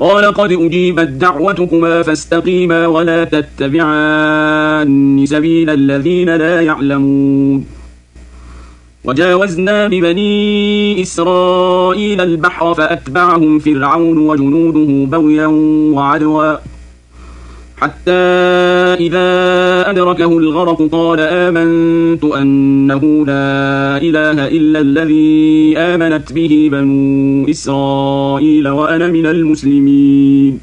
قال قد أجيبت دعوتكما فاستقيما ولا تتبعان سبيل الذين لا يعلمون. وجاوزنا ببني إسرائيل البحر فأتبعهم فرعون وجنوده بغيا وعدوا حتى إذا أدركه الغرق قال آمنت أنه لا إله إلا الذي آمنت به بنو إسرائيل وأنا من المسلمين.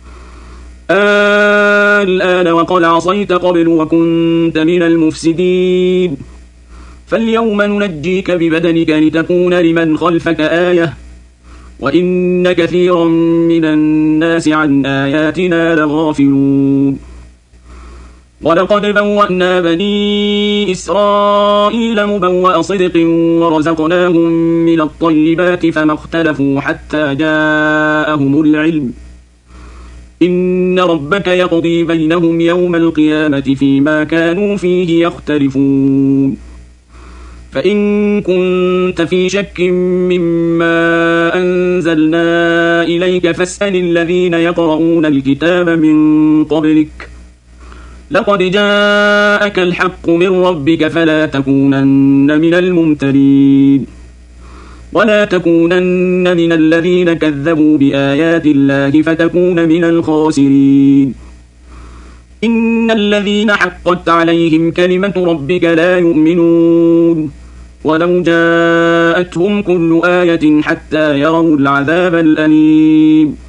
الآن وقد عصيت قبل وكنت من المفسدين فاليوم ننجيك ببدنك لتكون لمن خلفك آية وإن كثيرا من الناس عن آياتنا لغافلون. ولقد بوأنا بني إسرائيل مبوأ صدق ورزقناهم من الطيبات فما اختلفوا حتى جاءهم العلم إن ربك يقضي بينهم يوم القيامة فيما كانوا فيه يختلفون. فإن كنت في شك مما أنزلنا إليك فاسأل الذين يقرؤون الكتاب من قبلك لقد جاءك الحق من ربك فلا تكونن من الممترين ولا تكونن من الذين كذبوا بآيات الله فتكون من الخاسرين. إن الذين حقت عليهم كلمة ربك لا يؤمنون ولو جاءتهم كل آية حتى يروا العذاب الأليم.